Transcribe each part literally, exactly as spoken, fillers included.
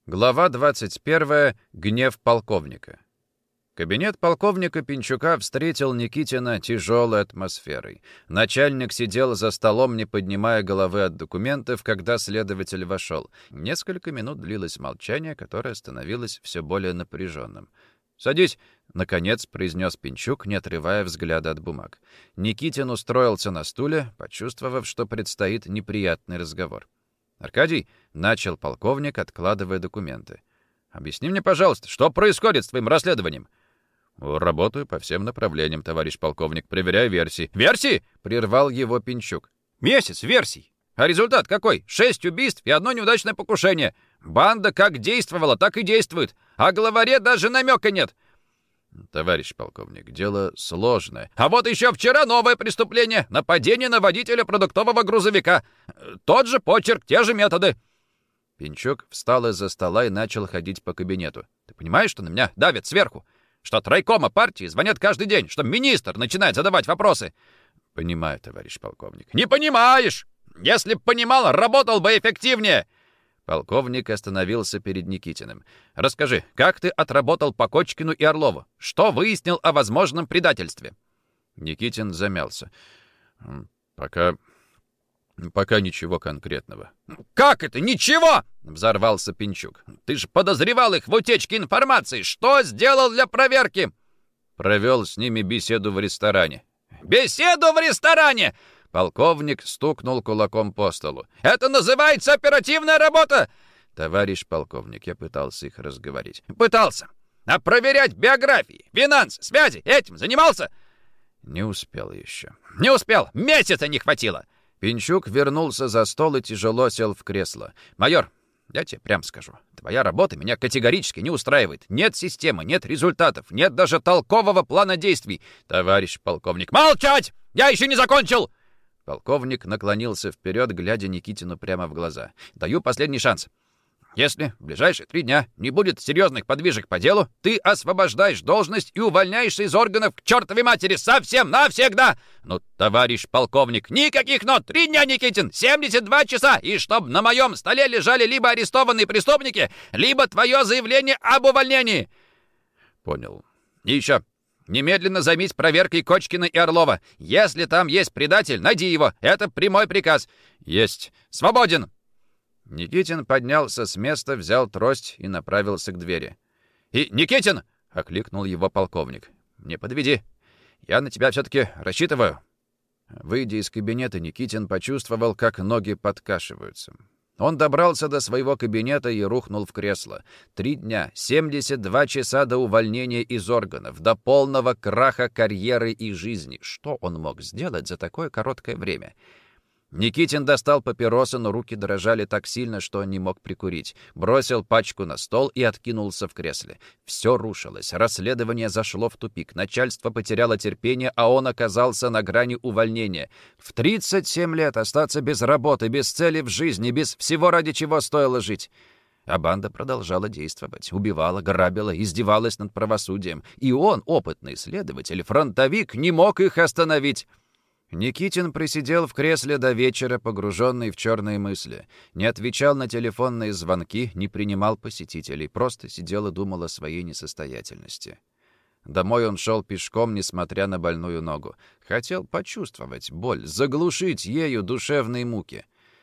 Глава двадцать первая. Гнев полковника. Кабинет полковника Пинчука встретил Никитина тяжелой атмосферой. Начальник сидел за столом, не поднимая головы от документов, когда следователь вошел. Несколько минут длилось молчание, которое становилось все более напряженным. «Садись!» — наконец произнес Пинчук, не отрывая взгляда от бумаг. Никитин устроился на стуле, почувствовав, что предстоит неприятный разговор. «Аркадий», — начал полковник, откладывая документы, — «объясни мне, пожалуйста, что происходит с твоим расследованием?» «Работаю по всем направлениям, товарищ полковник, проверяю версии». «Версии?» — прервал его Пинчук. «Месяц версий. А результат какой? Шесть убийств и одно неудачное покушение. Банда как действовала, так и действует. О главаре даже намека нет». «Товарищ полковник, дело сложное». «А вот еще вчера новое преступление. Нападение на водителя продуктового грузовика. Тот же почерк, те же методы». Пинчук встал из-за стола и начал ходить по кабинету. «Ты понимаешь, что на меня давят сверху? Что от райкома партии звонят каждый день? Что министр начинает задавать вопросы?» «Понимаю, товарищ полковник». «Не понимаешь! Если б понимал, работал бы эффективнее!» Полковник остановился перед Никитиным. «Расскажи, как ты отработал по Кочкину и Орлову? Что выяснил о возможном предательстве?» Никитин замялся. «Пока... пока ничего конкретного». «Как это ничего?» — взорвался Пинчук. «Ты же подозревал их в утечке информации. Что сделал для проверки?» «Провел с ними беседу в ресторане». «Беседу в ресторане!» Полковник стукнул кулаком по столу. «Это называется оперативная работа!» «Товарищ полковник, я пытался их разговорить». «Пытался! А проверять биографии, финансы, связи этим занимался?» «Не успел еще». «Не успел! Месяца не хватило!» Пинчук вернулся за стол и тяжело сел в кресло. «Майор, я тебе прямо скажу, твоя работа меня категорически не устраивает. Нет системы, нет результатов, нет даже толкового плана действий. Товарищ полковник...» «Молчать! Я еще не закончил!» Полковник наклонился вперед, глядя Никитину прямо в глаза. «Даю последний шанс. Если в ближайшие три дня не будет серьезных подвижек по делу, ты освобождаешь должность и увольняешься из органов к чертовой матери совсем навсегда. Ну, товарищ полковник, никаких нот. Три дня, Никитин, семьдесят два часа. И чтоб на моем столе лежали либо арестованные преступники, либо твое заявление об увольнении». «Понял. И еще. Немедленно займись проверкой Кочкина и Орлова. Если там есть предатель, найди его. Это прямой приказ». «Есть. Свободен». Никитин поднялся с места, взял трость и направился к двери. «И, Никитин!» — окликнул его полковник. «Не подведи. Я на тебя все-таки рассчитываю». Выйдя из кабинета, Никитин почувствовал, как ноги подкашиваются. Он добрался до своего кабинета и рухнул в кресло. Три дня, семьдесят два часа до увольнения из органов, до полного краха карьеры и жизни. Что он мог сделать за такое короткое время? Никитин достал папиросы, но руки дрожали так сильно, что он не мог прикурить. Бросил пачку на стол и откинулся в кресле. Все рушилось. Расследование зашло в тупик. Начальство потеряло терпение, а он оказался на грани увольнения. В тридцать семь лет остаться без работы, без цели в жизни, без всего, ради чего стоило жить. А банда продолжала действовать. Убивала, грабила, издевалась над правосудием. И он, опытный следователь, фронтовик, не мог их остановить. Никитин просидел в кресле до вечера, погруженный в черные мысли. Не отвечал на телефонные звонки, не принимал посетителей, просто сидел и думал о своей несостоятельности. Домой он шел пешком, несмотря на больную ногу. Хотел почувствовать боль, заглушить ею душевные муки.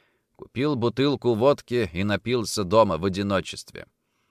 Купил бутылку водки и напился дома в одиночестве.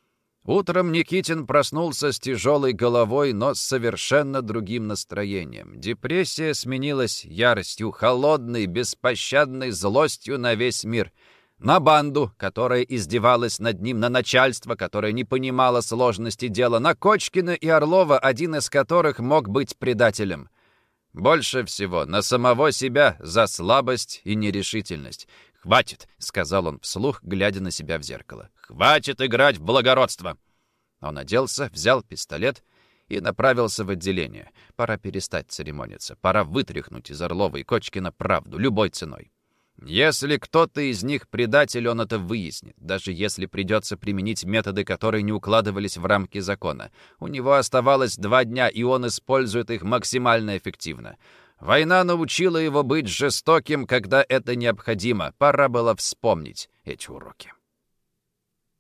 Утром Никитин проснулся с тяжелой головой, но с совершенно другим настроением. Депрессия сменилась яростью, холодной, беспощадной злостью на весь мир. На банду, которая издевалась над ним, на начальство, которое не понимало сложности дела, на Кочкина и Орлова, один из которых мог быть предателем. Больше всего на самого себя за слабость и нерешительность. «Хватит», — сказал он вслух, глядя на себя в зеркало. «Хватит играть в благородство!» Он оделся, взял пистолет и направился в отделение. Пора перестать церемониться. Пора вытряхнуть из Орлова и Кочкина правду любой ценой. Если кто-то из них предатель, он это выяснит, даже если придется применить методы, которые не укладывались в рамки закона. У него оставалось два дня, и он использует их максимально эффективно. Война научила его быть жестоким, когда это необходимо. Пора было вспомнить эти уроки.